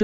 Chương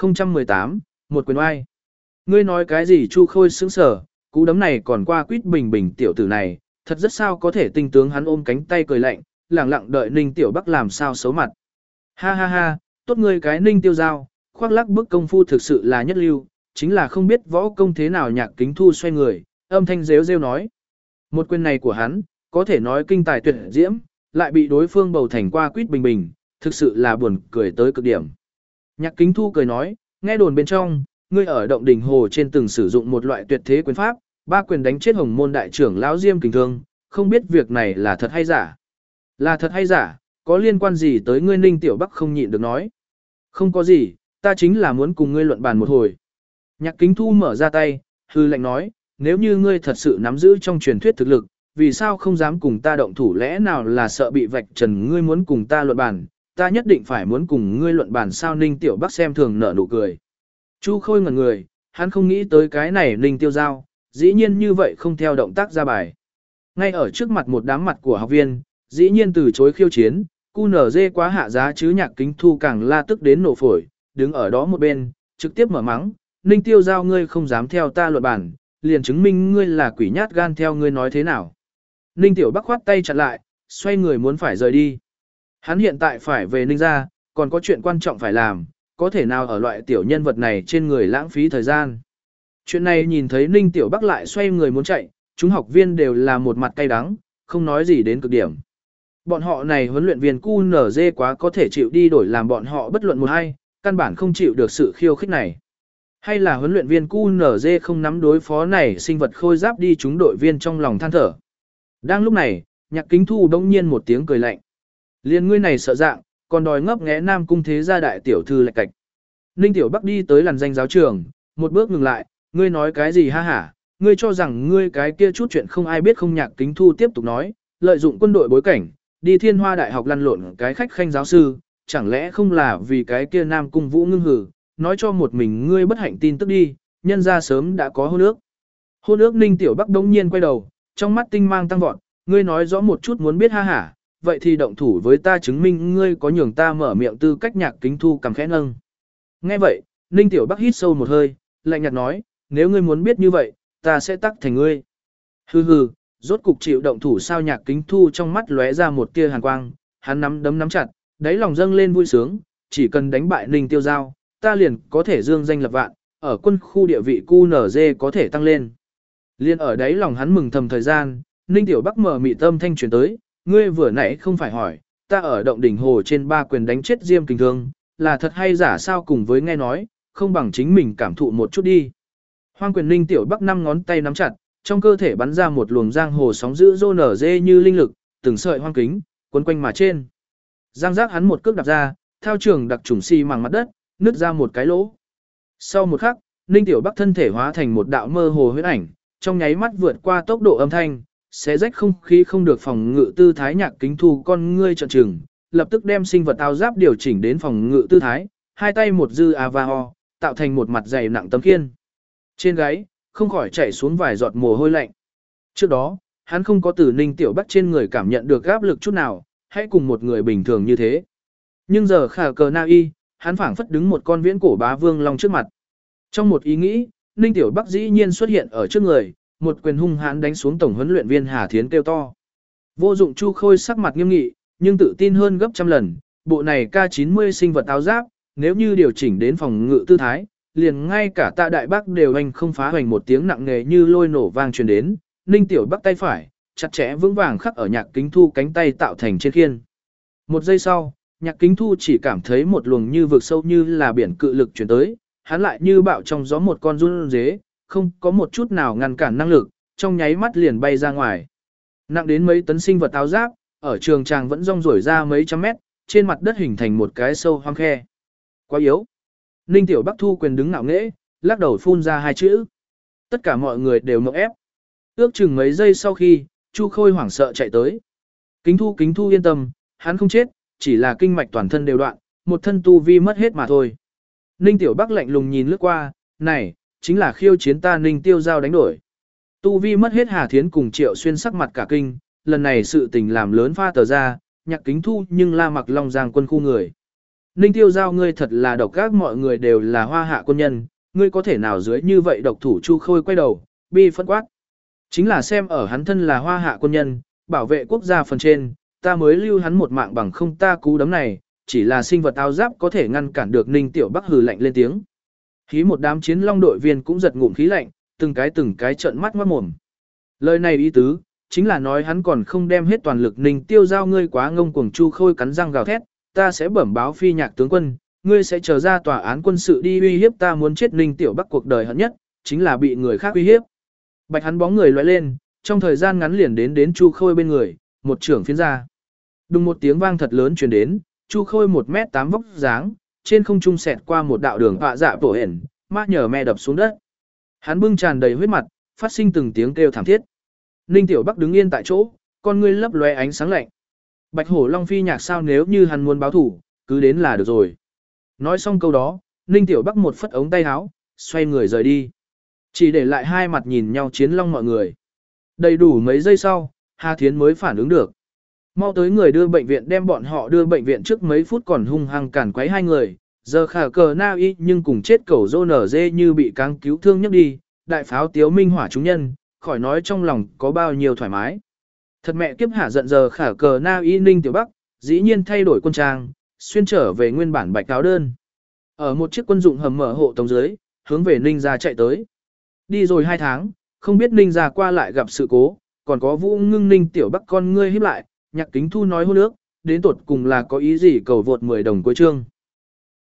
1018, một quyền oai. Ngươi nói cái gì Chu Khôi sững sờ, cú đấm này còn qua quýt bình bình tiểu tử này, thật rất sao có thể tinh tướng hắn ôm cánh tay cười lạnh, lẳng lặng đợi Ninh Tiểu Bắc làm sao xấu mặt. Ha ha ha, tốt ngươi cái Ninh Tiêu Giao, khoác lác bức công phu thực sự là nhất lưu, chính là không biết võ công thế nào. Nhạc Kính Thu xoay người, âm thanh rêu rêu nói. Một quyền này của hắn, có thể nói kinh tài tuyệt diễm, lại bị đối phương bầu thành qua quýt bình bình, thực sự là buồn cười tới cực điểm. Nhạc Kính Thu cười nói, nghe đồn bên trong, ngươi ở động đỉnh hồ trên từng sử dụng một loại tuyệt thế quyền pháp, ba quyền đánh chết Hồng Môn đại trưởng lão Diêm Kình Thương, không biết việc này là thật hay giả. Là thật hay giả, có liên quan gì tới ngươi? Ninh Tiểu Bắc không nhịn được nói. Không có gì, ta chính là muốn cùng ngươi luận bàn một hồi. Nhạc Kính Thu mở ra tay, hư lệnh nói, nếu như ngươi thật sự nắm giữ trong truyền thuyết thực lực, vì sao không dám cùng ta động thủ? Lẽ nào là sợ bị vạch trần? Ngươi muốn cùng ta luận bàn, ta nhất định phải muốn cùng ngươi luận bàn sao? Ninh Tiểu Bắc xem thường nở nụ cười. Chu Khôi ngẩn người, hắn không nghĩ tới cái này Ninh Tiêu Giao, dĩ nhiên như vậy không theo động tác ra bài. Ngay ở trước mặt một đám mặt của học viên, dĩ nhiên từ chối khiêu chiến, QNZ quá hạ giá chứ. Nhạc Kính Thu càng la tức đến nổ phổi, đứng ở đó một bên, trực tiếp mở mắng, Ninh Tiêu Giao ngươi không dám theo ta luận bản, liền chứng minh ngươi là quỷ nhát gan, theo ngươi nói thế nào. Ninh Tiểu Bắc khoát tay chặn lại, xoay người muốn phải rời đi. Hắn hiện tại phải về Ninh gia, còn có chuyện quan trọng phải làm, có thể nào ở loại tiểu nhân vật này trên người lãng phí thời gian. Chuyện này nhìn thấy Ninh Tiểu Bắc lại xoay người muốn chạy, chúng học viên đều là một mặt cay đắng, không nói gì đến cực điểm. Bọn họ này huấn luyện viên QNZ quá có thể chịu đi đổi làm bọn họ bất luận một hay, căn bản không chịu được sự khiêu khích này. Hay là huấn luyện viên QNZ không nắm đối phó này sinh vật khôi giáp đi, chúng đội viên trong lòng than thở. Đang lúc này, Nhạc Kính Thu đông nhiên một tiếng cười lạnh. Liên ngươi này sợ dạng, còn đòi ngấp nghé Nam Cung thế gia đại tiểu thư lạch cạch. Ninh Tiểu Bắc đi tới làn danh giáo trường, một bước ngừng lại, ngươi nói cái gì ha hả, ngươi cho rằng ngươi cái kia chút chuyện không ai biết không? Nhạc Kính Thu tiếp tục nói, lợi dụng quân đội bối cảnh, đi Thiên Hoa Đại học lăn lộn cái khách khanh giáo sư, chẳng lẽ không là vì cái kia Nam Cung Vũ ngưng hử, nói cho một mình ngươi bất hạnh tin tức đi, nhân ra sớm đã có hôn ước. Hôn ước? Ninh Tiểu Bắc đống nhiên quay đầu, trong mắt tinh mang tăng vọt, ngươi nói rõ một chút muốn biết ha hả, vậy thì động thủ với ta chứng minh ngươi có nhường ta mở miệng tư cách. Nhạc Kính Thu cầm khẽ nâng. Nghe vậy, Ninh Tiểu Bắc hít sâu một hơi, lạnh nhạt nói, nếu ngươi muốn biết như vậy, ta sẽ tắc thành ngươi. Hừ hừ, rốt cục chịu động thủ sao? Nhạc Kính Thu trong mắt lóe ra một tia hàn quang, hắn nắm đấm nắm chặt, đáy lòng dâng lên vui sướng, chỉ cần đánh bại Ninh Tiêu Giao, ta liền có thể dương danh lập vạn, ở quân khu địa vị QNZ có thể tăng lên. Liên ở đáy lòng hắn mừng thầm thời gian, Ninh Tiểu Bắc mở mị tâm thanh truyền tới, ngươi vừa nãy không phải hỏi, ta ở động đỉnh hồ trên ba quyền đánh chết Diêm Kình Thương, là thật hay giả sao? Cùng với nghe nói, không bằng chính mình cảm thụ một chút đi. Hoang quyền. Ninh Tiểu Bắc 5 ngón tay nắm chặt, trong cơ thể bắn ra một luồng giang hồ sóng dữ rô nở dê như linh lực, từng sợi hoang kính, quấn quanh mà trên. Giang giác hắn một cước đạp ra, theo trường đặc trùng xi măng mặt đất, nứt ra một cái lỗ. Sau một khắc, Ninh Tiểu Bắc thân thể hóa thành một đạo mơ hồ huyễn ảnh, trong nháy mắt vượt qua tốc độ âm thanh, xé rách không khí không được phòng ngự tư thái. Nhạc Kính Thu con ngươi trợn trừng, lập tức đem sinh vật áo giáp điều chỉnh đến phòng ngự tư thái, hai tay một dư avaho, tạo thành một mặt dày nặng tấm khiên. Trên gáy, không khỏi chảy xuống vài giọt mồ hôi lạnh. Trước đó, hắn không có từ Ninh Tiểu Bắc trên người cảm nhận được áp lực chút nào, hãy cùng một người bình thường như thế. Nhưng giờ khả cờ na y, hắn phảng phất đứng một con viễn cổ bá vương long trước mặt. Trong một ý nghĩ, Ninh Tiểu Bắc dĩ nhiên xuất hiện ở trước người, một quyền hung hãn đánh xuống tổng huấn luyện viên Hà Thiến kêu to. Vô dụng. Chu Khôi sắc mặt nghiêm nghị, nhưng tự tin hơn gấp trăm lần, bộ này K90 sinh vật áo giáp, nếu như điều chỉnh đến phòng ngự tư thái, liền ngay cả Tạ Đại Bác đều anh không phá hoành. Một tiếng nặng nề như lôi nổ vang truyền đến, Ninh Tiểu Bắc tay phải chặt chẽ vững vàng khắc ở Nhạc Kính Thu cánh tay tạo thành trên khiên. Một giây sau, Nhạc Kính Thu chỉ cảm thấy một luồng như vực sâu như là biển cự lực truyền tới, hắn lại như bạo trong gió một con run dế, không có một chút nào ngăn cản năng lực, trong nháy mắt liền bay ra ngoài. Nặng đến mấy tấn sinh vật áo giáp, ở trường tràng vẫn rong rổi ra mấy trăm mét, trên mặt đất hình thành một cái sâu hoang khe. Quá yếu. Ninh Tiểu Bắc thu quyền đứng ngạo nghễ, lắc đầu phun ra hai chữ. Tất cả mọi người đều ngộp ép. Ước chừng mấy giây sau khi, Chu Khôi hoảng sợ chạy tới. Kính Thu yên tâm, hắn không chết, chỉ là kinh mạch toàn thân đều đoạn, một thân tu vi mất hết mà thôi. Ninh Tiểu Bắc lạnh lùng nhìn lướt qua, này, chính là khiêu chiến ta Ninh Tiêu Giao đánh đổi. Tu vi mất hết Hà Thiến cùng Triệu Xuyên sắc mặt cả kinh, lần này sự tình làm lớn pha tờ ra, Nhạc Kính Thu nhưng la mặc Long Giang quân khu người. Ninh Tiêu Giao ngươi thật là độc ác, mọi người đều là Hoa Hạ quân nhân, ngươi có thể nào dưới như vậy độc thủ Chu Khôi quay đầu, bi phân quát. Chính là xem ở hắn thân là Hoa Hạ quân nhân, bảo vệ quốc gia phần trên, ta mới lưu hắn một mạng bằng không ta cú đấm này, chỉ là sinh vật áo giáp có thể ngăn cản được Ninh Tiểu Bắc hừ lạnh lên tiếng. Khí một đám chiến long đội viên cũng giật ngụm khí lạnh, từng cái trợn mắt ngoát mồm. Lời này ý tứ, chính là nói hắn còn không đem hết toàn lực. Ninh Tiêu Giao ngươi quá ngông cuồng. Chu Khôi cắn răng gào thét, ta sẽ bẩm báo Phi Nhạc tướng quân, ngươi sẽ chờ ra tòa án quân sự đi uy hiếp ta. Muốn chết Ninh Tiểu Bắc cuộc đời hận nhất, chính là bị người khác uy hiếp. Bạch hắn bóng người lóe lên, trong thời gian ngắn liền đến Chu Khôi bên người, một trưởng phiến ra. Đùng một tiếng vang thật lớn truyền đến, Chu Khôi 1m8 vóc dáng, trên không trung xẹt qua một đạo đường họa dạ bổ hển, mát nhờ me đập xuống đất. Hắn bưng tràn đầy huyết mặt, phát sinh từng tiếng kêu thảm thiết. Ninh Tiểu Bắc đứng yên tại chỗ, con ngươi lấp lóe ánh sáng lạnh. Bạch Hổ Long Phi Nhạc sao nếu như hắn muốn báo thủ, cứ đến là được rồi. Nói xong câu đó, Ninh Tiểu Bắc một phất ống tay áo, xoay người rời đi. Chỉ để lại hai mặt nhìn nhau chiến long mọi người. Đầy đủ mấy giây sau, Hà Thiến mới phản ứng được. Mau tới người đưa bệnh viện, đem bọn họ đưa bệnh viện. Trước mấy phút còn hung hăng cản quấy hai người, giờ khả cờ na y nhưng cùng chết cẩu rô nở dê như bị cáng cứu thương nhấc đi, đại pháo tiếu minh hỏa chúng nhân, khỏi nói trong lòng có bao nhiêu thoải mái. Thật mẹ kiếp hạ giận, giờ khả cờ na y Ninh Tiểu Bắc, dĩ nhiên thay đổi quân trang, xuyên trở về nguyên bản bạch áo đơn. Ở một chiếc quân dụng hầm mở hộ tống dưới, hướng về Ninh gia chạy tới. Đi rồi 2 tháng, không biết Ninh gia qua lại gặp sự cố, còn có Vũ Ngưng. Ninh Tiểu Bắc con ngươi híp lại, Nhạc Kính Thu nói hôn nước, đến tột cùng là có ý gì? Cầu vượt 10 đồng cuối chương.